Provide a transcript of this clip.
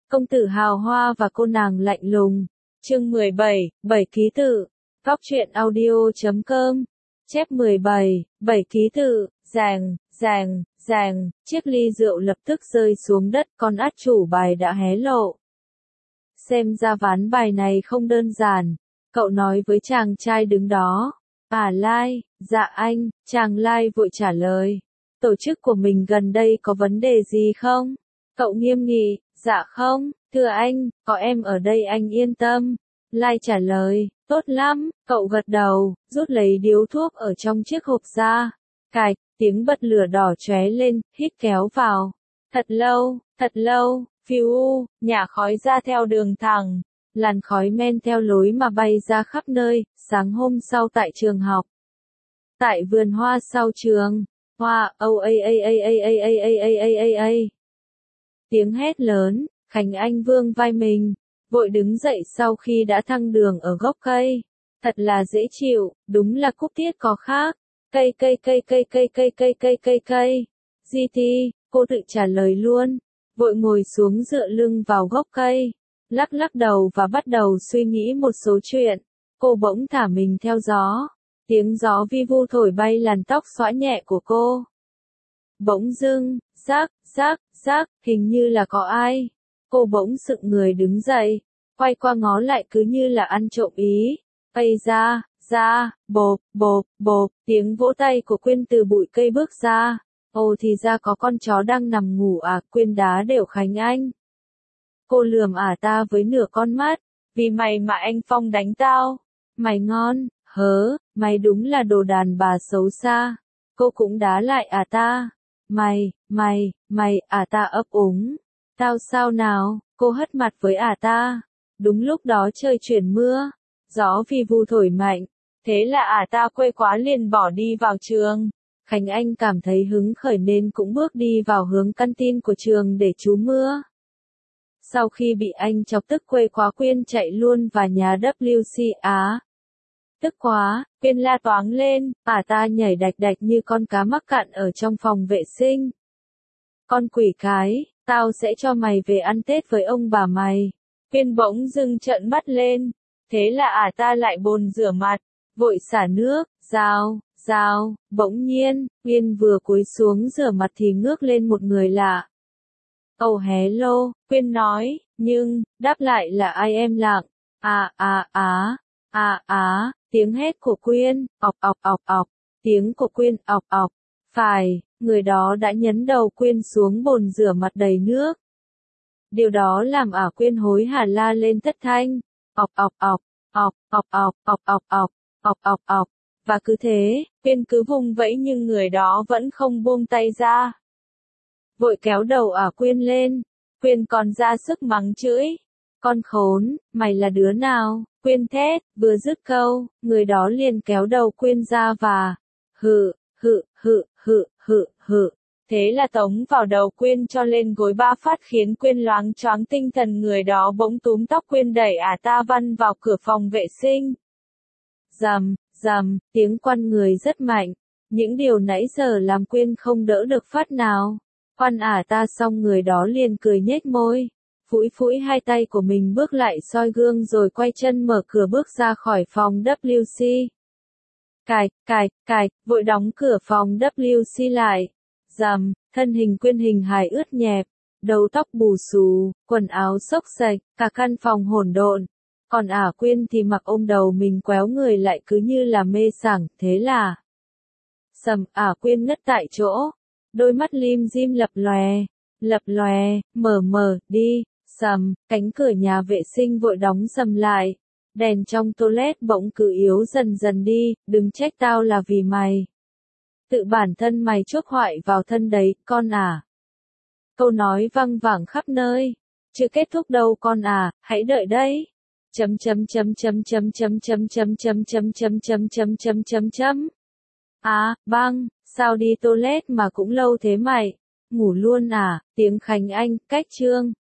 Công tử hào hoa và cô nàng lạnh lùng. Chương 17, 7 ký tự. Góc truyện audio.com. Chép 17, 7 ký tự. Ràng, chiếc ly rượu lập tức rơi xuống đất, con át chủ bài đã hé lộ. Xem ra ván bài này không đơn giản, cậu nói với chàng trai đứng đó. Lai, dạ anh, chàng Lai vội trả lời. Tổ chức của mình gần đây có vấn đề gì không? Cậu nghiêm nghị, dạ không, thưa anh, có em ở đây anh yên tâm. Lai trả lời, tốt lắm, cậu gật đầu, rút lấy điếu thuốc ở trong chiếc hộp ra. Cạch, tiếng bật lửa đỏ chóe lên, hít kéo vào. Thật lâu, phiu, nhả khói ra theo đường thẳng. Làn khói men theo lối mà bay ra khắp nơi. Sáng hôm sau tại trường học, tại vườn hoa sau trường, hoa, tiếng hét lớn, Khánh Anh vương vai mình, vội đứng dậy sau khi đã thăng đường ở gốc cây. Thật là dễ chịu, đúng là cúc tiết có khác. Cây. GT, cô tự trả lời luôn, vội ngồi xuống dựa lưng vào gốc cây, lắc đầu và bắt đầu suy nghĩ một số chuyện. Cô bỗng thả mình theo gió, tiếng gió vi vu thổi bay làn tóc xõa nhẹ của cô. Bỗng dưng, rác, hình như là có ai. Cô bỗng sững người đứng dậy, quay qua ngó lại cứ như là ăn trộm ý. Ây ra, bộp, tiếng vỗ tay của Quyên từ bụi cây bước ra. Ồ thì ra có con chó đang nằm ngủ à, Quyên đá đều Khánh Anh. Cô lườm ta với nửa con mắt, vì mày mà anh Phong đánh tao. Mày ngon, mày đúng là đồ đàn bà xấu xa. Cô cũng đá lại ta. Mày, ta ấp úng. Tao sao nào, cô hất mặt với ta. Đúng lúc đó trời chuyển mưa, gió vi vu thổi mạnh. Thế là ta quê quá liền bỏ đi vào trường. Khánh Anh cảm thấy hứng khởi nên cũng bước đi vào hướng căn tin của trường để trú mưa. Sau khi bị anh chọc tức quê quá, Quyên chạy luôn vào nhà WC Tức quá, Quyên la toáng lên, ta nhảy đạch như con cá mắc cạn ở trong phòng vệ sinh. Con quỷ cái, tao sẽ cho mày về ăn Tết với ông bà mày. Quyên bỗng dưng trợn mắt lên, thế là ta lại bồn rửa mặt, vội xả nước, rào, bỗng nhiên, Quyên vừa cúi xuống rửa mặt thì ngước lên một người lạ. Oh hello, Quyên nói, nhưng, đáp lại là ai em lặng. Tiếng hét của Quyên, ọc, tiếng của Quyên, ọc, phải, người đó đã nhấn đầu Quyên xuống bồn rửa mặt đầy nước. Điều đó làm Quyên hối hả la lên thất thanh, ọc. Và cứ thế, Quyên cứ vùng vẫy nhưng người đó vẫn không buông tay ra. Vội kéo đầu Quyên lên, Quyên còn ra sức mắng chửi. Con khốn, mày là đứa nào? Quyên thét, vừa dứt câu, người đó liền kéo đầu Quyên ra và hự. Thế là tống vào đầu Quyên cho lên gối 3 phát khiến Quyên loáng choáng tinh thần. Người đó bỗng túm tóc Quyên đẩy ta văng vào cửa phòng vệ sinh. Rầm, tiếng quăn người rất mạnh. Những điều nãy giờ làm Quyên không đỡ được phát nào. Quăn ta xong người đó liền cười nhếch môi. Phủi hai tay của mình bước lại soi gương rồi quay chân mở cửa bước ra khỏi phòng WC. Cạch, vội đóng cửa phòng WC lại. Rầm, thân hình Quyên hình hài ướt nhẹp, đầu tóc bù xù, quần áo xốc xệch, cả căn phòng hỗn độn. Còn Quyên thì mặc ôm đầu mình quéo người lại cứ như là mê sảng, thế là Quyên ngất tại chỗ, đôi mắt lim dim lập lòe, mờ đi. Cánh cửa nhà vệ sinh vội đóng sầm lại. Đèn trong toilet bỗng cứ yếu dần đi, đừng trách tao là vì mày. Tự bản thân mày chuốc họa vào thân đấy, con Câu nói văng vẳng khắp nơi. Chưa kết thúc đâu con hãy đợi đấy. Băng, sao đi toilet mà cũng lâu thế mày? Ngủ luôn tiếng Khánh Anh, cách chương.